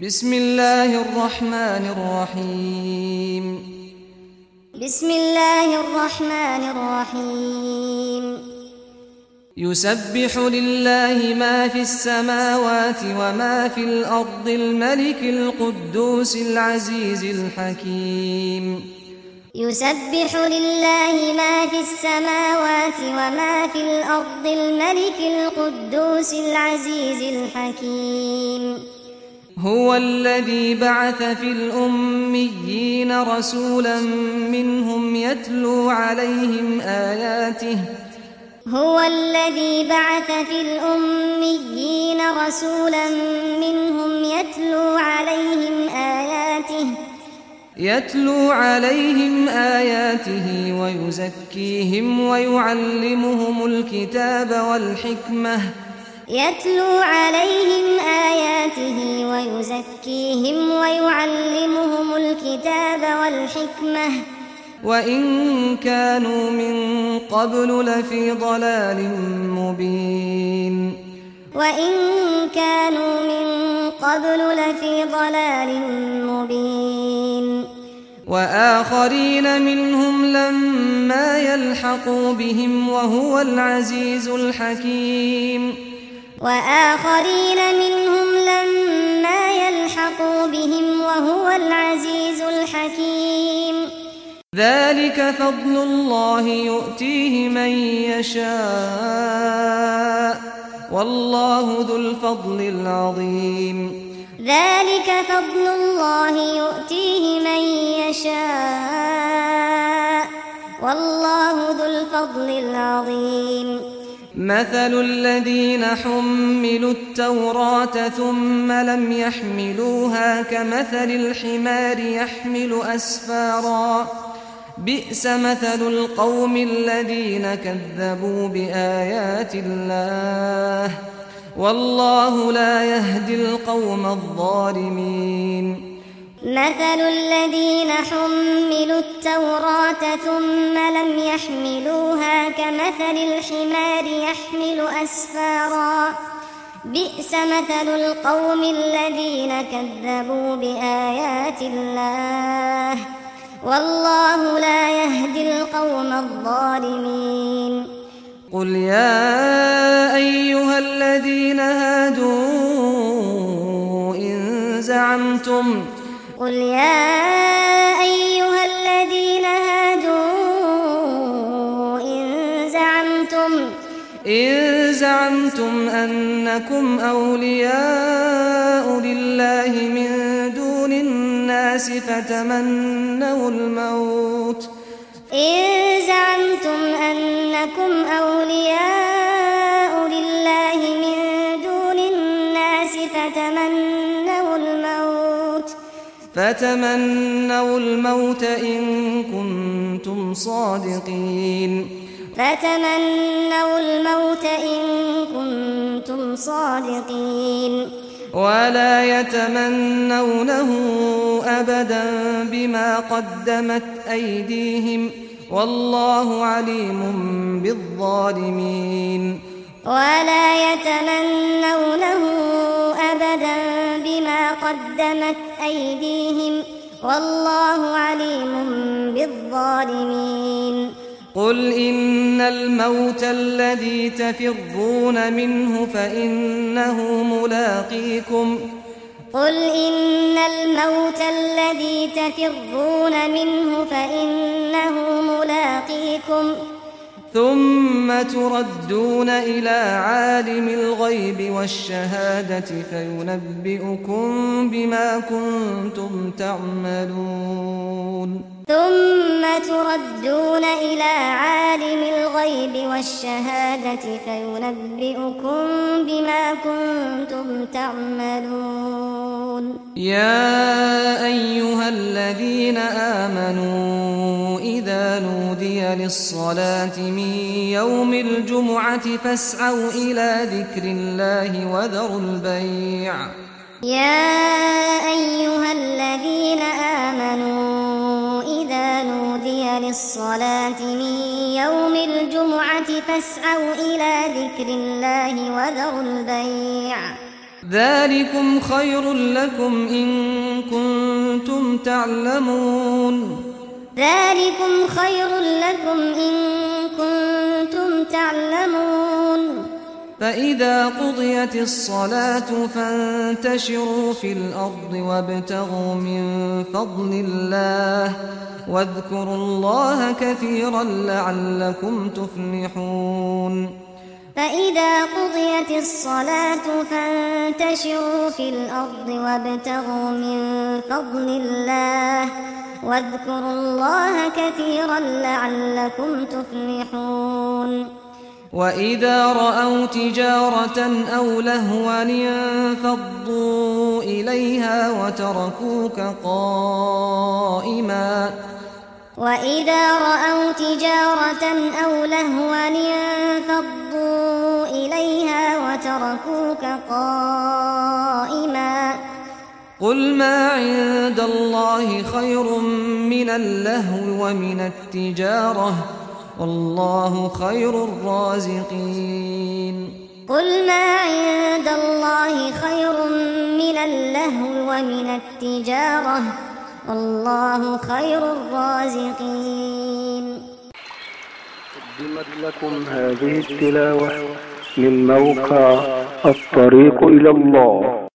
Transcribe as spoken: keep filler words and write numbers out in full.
بسم الله الرحمن الرحيم بسم الله الرحمن الرحيم يسبح لله ما في السماوات وما في الأرض الملك القدوس العزيز الحكيم يسبح لله ما في السماوات وما في الأرض الملك القدوس العزيز الحكيم هو الذي بعث في الأميين رسولا منهم يتلو عليهم آياته هو الذي بعث في الأميين رسولا منهم يتلو عليهم آياته يتلو عليهم آياته ويزكيهم ويعلمهم الكتاب والحكمة يتلو عليهم آياته ويزكيهم ويعلمهم الكتاب والحكمة وإن كانوا من قبل لفي ضلال مبين وإن كانوا من قبل لفي ضلال مبين وآخرين منهم لما يلحقوا بهم وهو العزيز الحكيم وآخرين منهم لما يلحقوا بهم وهو العزيز الحكيم ذلك فضل الله يؤتيه من يشاء والله ذو الفضل العظيم ذلك فضل الله يؤتيه من يشاء والله ذو الفضل العظيم مثل الذين حملوا التوراة ثم لم يحملوها كمثل الحمار يحمل أسفارا بئس مثل القوم الذين كذبوا بآيات الله والله لا يهدي القوم الظالمين مثل الذين حملوا التوراة ثم لم يحملوها كمثل الحمار يحمل أسفارا بئس مثل القوم الذين كذبوا بآيات الله والله لا يهدي القوم الظالمين قل يا أيها الذين هادوا إن زعمتم قل يا أيها الذين هادوا إن زعمتم إن زعمتم أنكم أولياء لله من دون الناس فتمنوا الموت إن زعمتم أنكم أولياء لله من دون الناس فتمنوا الموت فتمنوا الموت إن كنتم صادقين فتمنوا الموت إن كنتم صادقين ولا يتمنونه أبدا بما قدمت أيديهم والله عليم بالظالمين ولا يتمنونه أبدا بما قدمت أيديهم والله عليم بالظالمين قل إن الموت الذي تفرون منه فإنه ملاقيكم قل إن الموت الذي تفرون منه فإنه ملاقيكم ثم تردون إلى عالم الغيب والشهادة فينبئكم بما كنتم تعملون ثم تردون إلى عالم الغيب والشهادة فينبئكم بما كنتم تعملون يا أيها الذين آمنوا إذا نودي للصلاة من يوم الجمعة فاسعوا إلى ذكر الله وذروا البيع يا أيها الذين آمنوا إذا نودي للصلاة من يوم الجمعة فاسعوا إلى ذكر الله وذروا البيع ذلكم خير لكم إن كنتم تعلمون ذلكم خير لكم إن كنتم تعلمون فإذا قضيت الصلاة فانتشروا في الأرض وابتغوا من فضل الله واذكروا الله كثيرا لعلكم تفلحون فإذا قضيت الصلاة فانتشروا في الأرض وابتغوا من فضل الله واذكروا الله كثيرا لعلكم تفلحون وإذا رأوا تجارة أو لهوا انفضوا إليها وتركوك قائما وإذا رأوا تجارة أو لهوا انفضوا إليها وتركوك قائما قل ما عند الله خير من اللهو ومن التجارة والله خير الرازقين قل ما عند الله خير من اللهو ومن التجارة والله خير الرازقين. قدمت لكم هذه التلاوة من موقع الطريق إلى الله.